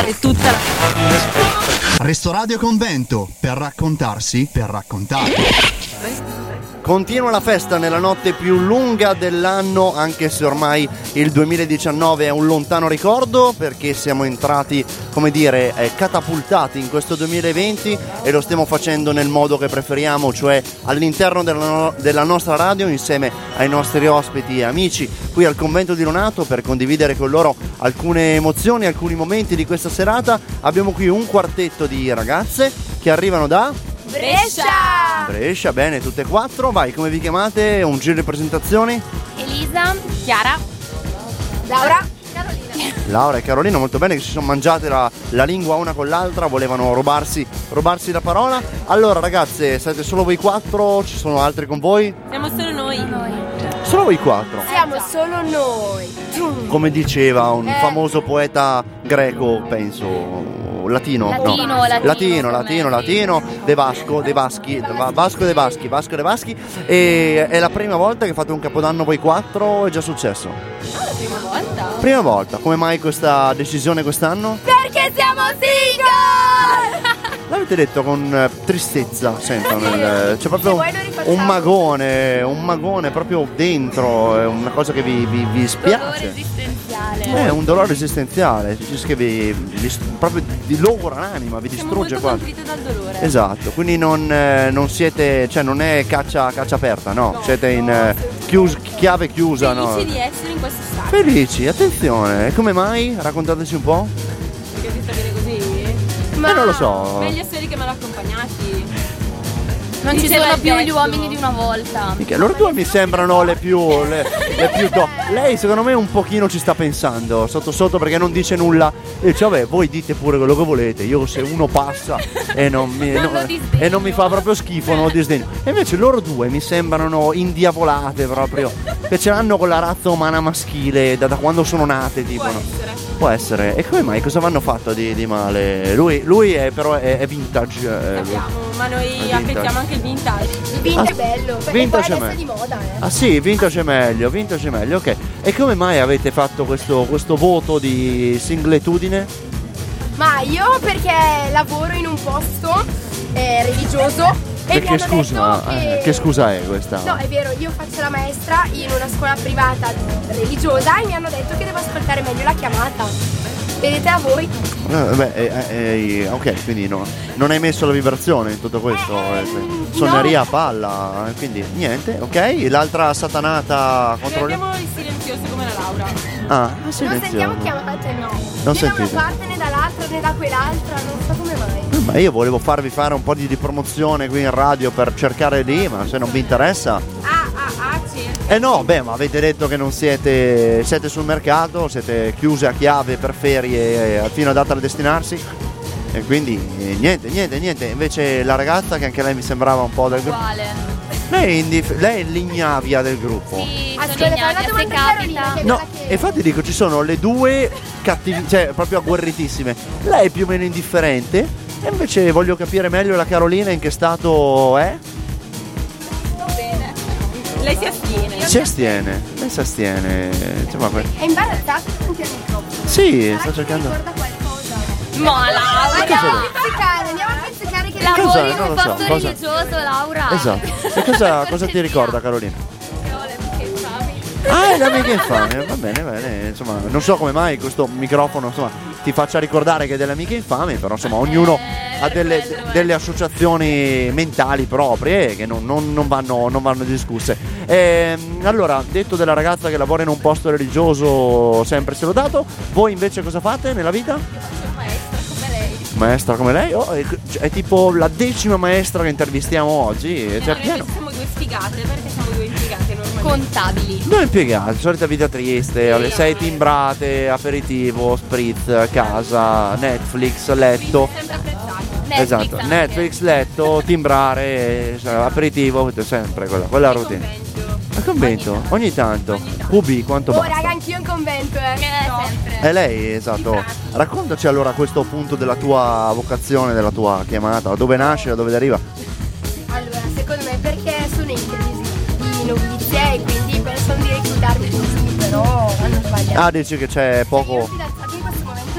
e tutta la... Resto Radio Convento, per raccontarsi, per raccontare. Continua la festa nella notte più lunga dell'anno, anche se ormai il 2019 è un lontano ricordo, perché siamo entrati, come dire, catapultati in questo 2020 e lo stiamo facendo nel modo che preferiamo, cioè all'interno della nostra radio, insieme ai nostri ospiti e amici qui al Convento di Lonato, per condividere con loro alcune emozioni, alcuni momenti di questa serata. Abbiamo qui un quartetto di ragazze che arrivano da... Brescia, bene, tutte e quattro. Vai, come vi chiamate? Un giro di presentazioni. Elisa, Chiara, Laura e Carolina, molto bene, che si sono mangiate la lingua una con l'altra, volevano rubarsi la parola. Allora ragazze, siete solo voi quattro? Ci sono altri con voi? Siamo solo noi. Solo voi quattro? siamo solo noi. Come diceva un famoso poeta greco, penso, latino, Vasco De Baschi. E è la prima volta che fate un capodanno voi quattro? È già successo? Prima volta. Come mai questa decisione quest'anno? Perché siamo single! L'avete detto con tristezza, sento, c'è proprio un magone proprio dentro, è una cosa che vi spiace. È un dolore esistenziale, che proprio vi logora l'anima, vi distrugge quasi. Dal dolore. Esatto, quindi non siete, cioè non è caccia aperta, no. Siete in chiave chiusa, no? Felici di essere in questo stato. Felici, attenzione, e come mai? Raccontateci un po'. Perché ti sta bene così? Non lo so. Meglio essere che me l'ha accompagnati. Non ci sono più gli uomini di una volta. Loro due mi sembrano le più Lei secondo me un pochino ci sta pensando sotto perché non dice nulla. E dice vabbè, voi dite pure quello che volete. Io se uno passa e non mi fa proprio schifo, non lo disdegno. E invece loro due mi sembrano indiavolate proprio, che ce l'hanno con la razza umana maschile da quando sono nate, tipo. Può essere. E come mai? Cosa vanno fatto di male? Lui è però è vintage. Ma noi apprezziamo anche il vintage. Il vintage è bello, perché vintage poi adesso è di moda, Ah sì, vintage è meglio, ok. E come mai avete fatto questo voto di singletudine? Ma io perché lavoro in un posto religioso. E Perché mi hanno scusa, detto che scusa è questa? No, è vero, io faccio la maestra in una scuola privata religiosa e mi hanno detto che devo ascoltare meglio la chiamata. Vedete a voi? Ok, quindi no, non hai messo la vibrazione in tutto questo, suoneria a palla, quindi niente, ok. L'altra satanata contro Noi abbiamo il silenzioso come la Laura. Non sentiamo chiamate, no. Non né sentite. da una parte né dall'altra né da quell'altra, non so come mai. Ma io volevo farvi fare un po' di promozione qui in radio per cercare lì, ma se non vi interessa. Sì. No, ma avete detto che non siete sul mercato, siete chiuse a chiave per ferie fino a data da destinarsi. E quindi niente. Invece la ragazza, che anche lei mi sembrava un po' del gruppo. Lei è l'ignavia del gruppo. Sì, ascolta, se capita. No, infatti dico, ci sono le due cioè proprio agguerritissime. Lei è più o meno indifferente. E invece voglio capire meglio la Carolina in che stato è. Bene. Lei si astiene. Lei si astiene. Insomma, È imbarazzata davanti al microfono. Sì, sta cercando. Mi ricorda qualcosa. Ma Laura! Andiamo a pizzicare che Lavori in un posto religioso, Laura. Esatto. E cosa ti ricorda, Carolina? Le amiche infami. Le amiche infame, va bene, insomma, non so come mai questo microfono, insomma, ti faccia ricordare che è delle amiche infami, però insomma ognuno ha delle associazioni mentali proprie che non vanno discusse. Allora, detto della ragazza che lavora in un posto religioso sempre se l'ho dato, voi invece cosa fate nella vita? Maestra come lei? Oh, è tipo la 10ª maestra che intervistiamo oggi. Siamo due sfigate, perché siamo due impiegate normalmente. Contabili. Due impiegati, solita vita triste, alle 6 timbrate, aperitivo, spritz, casa, Netflix, letto. Sempre apprezzati. Esatto, Netflix, letto, timbrare, aperitivo, sempre quella routine. Al convento? Ogni tanto. Ubi, quanto basta? Raga, anch'io in convento, sempre. È lei, esatto. Raccontaci allora questo punto della tua vocazione, della tua chiamata, da dove nasce, da dove deriva. Allora, secondo me perché sono in crisi di novizia e quindi pensano di reclutarmi così, però hanno sbagliato. Dici che c'è poco. Io fidanzati in questo momento non ce l'ho,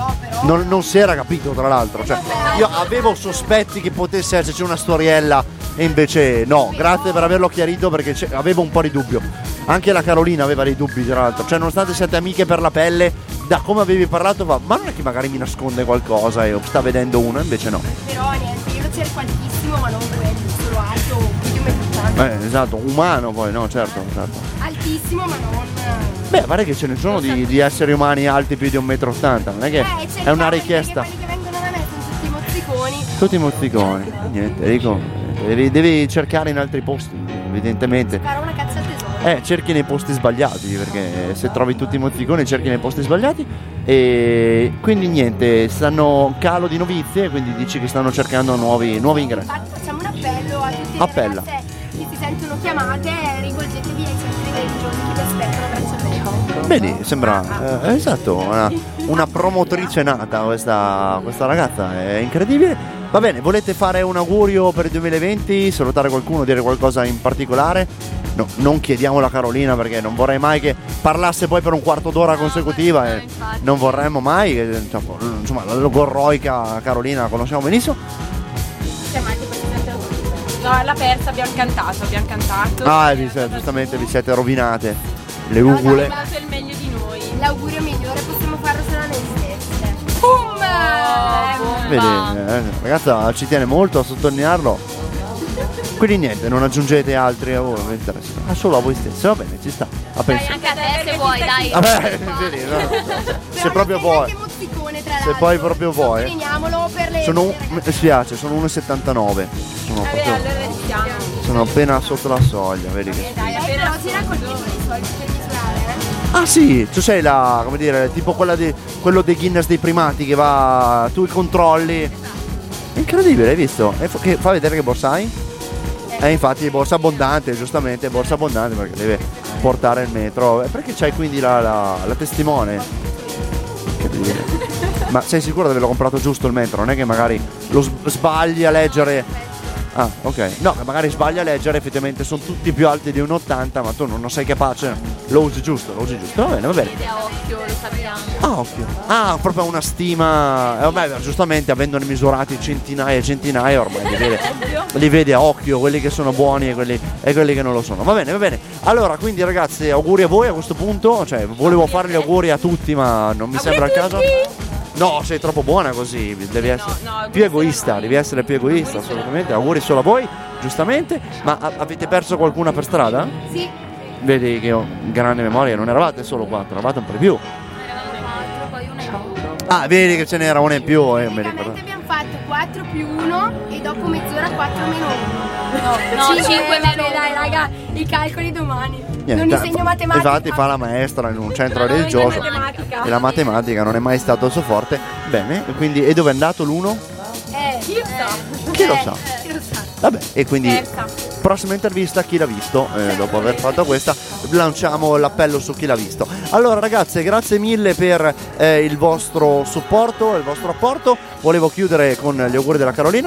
No, però. Non si era capito, tra l'altro. Cioè, io avevo sospetti che potesse esserci una storiella e invece no. Grazie per averlo chiarito, perché avevo un po' di dubbio. Anche la Carolina aveva dei dubbi, tra l'altro. Cioè, nonostante siate amiche per la pelle, da come avevi parlato, ma non è che magari mi nasconde qualcosa e sta vedendo uno, invece no. Però niente, io lo cerco altissimo, ma non quello, solo alto, più di 1,80 m. Esatto, umano poi, no, certo. Altissimo, ma non. Beh, guarda che ce ne sono di esseri umani alti più di 1,80 m, non è che c'è è una quelli richiesta. Quelli che vengono da me sono tutti mozziconi. Tutti mozziconi, niente, Enrico, devi cercare in altri posti, evidentemente. Farò una caccia al tesoro. Cerchi nei posti sbagliati, perché se trovi tutti i mozziconi cerchi nei posti sbagliati. E quindi niente, stanno calo di novizie, quindi dici che stanno cercando nuovi ingressi. Infatti facciamo un appello a tutte le Appella. ragazze che si sentono chiamate, rivolgetevi ai centri religiosi che vi aspettano a Braccialetto. Vedi, sembra esatto, una promotrice nata questa ragazza, è incredibile. Va bene, volete fare un augurio per il 2020, salutare qualcuno, dire qualcosa in particolare? No, non chiediamo la Carolina, perché non vorrei mai che parlasse poi per un quarto d'ora consecutiva e non vorremmo mai che, insomma, la logorroica Carolina la conosciamo benissimo. No, l'ha persa, abbiamo cantato. Giustamente vi siete rovinate le Abbiamo ugule. dato il meglio di noi. L'augurio migliore possiamo farlo solo noi stesse. Vedi, ragazza ci tiene molto a sottolinearlo. Quindi niente, non aggiungete altri a voi, non mi interessa. Solo a voi stessi, va bene, ci sta. A pensare. Anche a te se vuoi, dai. Vabbè, vedi, no. Se proprio vuoi. Se poi proprio vuoi. Sottolineamolo per le. Mi spiace, sono 1,79. Sono appena sotto la soglia, vedi che. Però si raccoglievano i soldi per misurare. Ah sì, tu sei la, come dire, tipo quello dei Guinness dei primati che va, tu i controlli. Incredibile, hai visto? Fa vedere che borsa hai? Infatti borsa abbondante, giustamente, borsa abbondante perché deve portare il metro. Perché c'hai quindi la testimone? Incredibile. Ma sei sicuro di averlo comprato giusto il metro? Non è che magari lo sbagli a leggere? Ah, ok. No, magari sbagli a leggere, effettivamente sono tutti più alti di 1,80, ma tu non sei capace. Lo usi giusto. Va bene. A occhio, lo sappiamo. Ah, occhio. Ah, proprio una stima. Vabbè, giustamente avendone misurati centinaia e centinaia, ormai li vedi a occhio quelli che sono buoni e quelli che non lo sono. Va bene. Allora, quindi ragazzi, auguri a voi a questo punto. Cioè, volevo fare gli auguri a tutti, ma non mi sembra il caso. No, sei troppo buona così, devi essere più egoista, devi essere più egoista, assolutamente. Auguri solo a voi, giustamente. Ma avete perso qualcuna per strada? Sì. Vedi che ho grande memoria, non eravate solo 4, eravate un po' di più. Poi uno in più. Ah, vedi che ce n'era una in più, mi ricordo. Praticamente abbiamo fatto 4 più 1 e dopo mezz'ora 4 meno 1. No, 5 meno dai raga, i calcoli domani. Niente, non insegno matematica. Infatti fa la maestra in un centro religioso e la matematica non è mai stato il suo forte. Bene, quindi e dove è andato l'uno? Chi lo sa? Vabbè, e quindi prossima intervista chi l'ha visto, dopo aver fatto questa lanciamo l'appello su chi l'ha visto. Allora ragazze, grazie mille per il vostro supporto, il vostro apporto. Volevo chiudere con gli auguri della Carolina,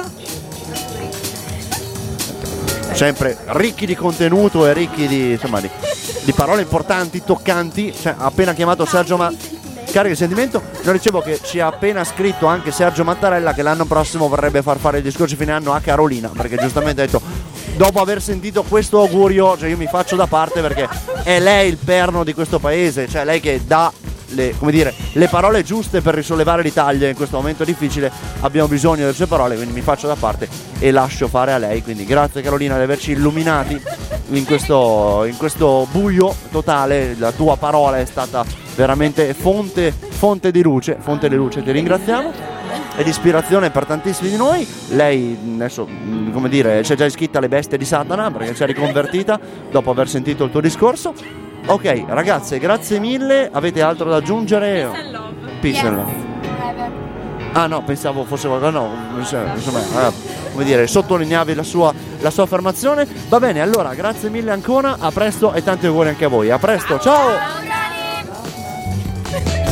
sempre ricchi di contenuto e ricchi di parole importanti, toccanti. Cioè, ha appena chiamato Sergio carico di sentimento. Non dicevo che ci ha appena scritto anche Sergio Mattarella che l'anno prossimo vorrebbe far fare il discorso fine anno a Carolina, perché giustamente ha detto, dopo aver sentito questo augurio, cioè io mi faccio da parte perché è lei il perno di questo paese, cioè lei che dà le parole giuste per risollevare l'Italia in questo momento difficile. Abbiamo bisogno delle sue parole, quindi mi faccio da parte e lascio fare a lei. Quindi grazie Carolina di averci illuminati in questo buio totale. La tua parola è stata veramente fonte di luce, ti ringraziamo, e di ispirazione per tantissimi di noi. Lei adesso, come dire, c'è già iscritta alle bestie di Satana perché si è riconvertita dopo aver sentito il tuo discorso. Ok ragazze, grazie mille. Avete altro da aggiungere? Peace and love. Ah no, pensavo fosse qualcosa, no, insomma, come dire, sottolineavi la sua affermazione. Va bene, allora grazie mille ancora, a presto e tanti auguri anche a voi. A presto, ciao!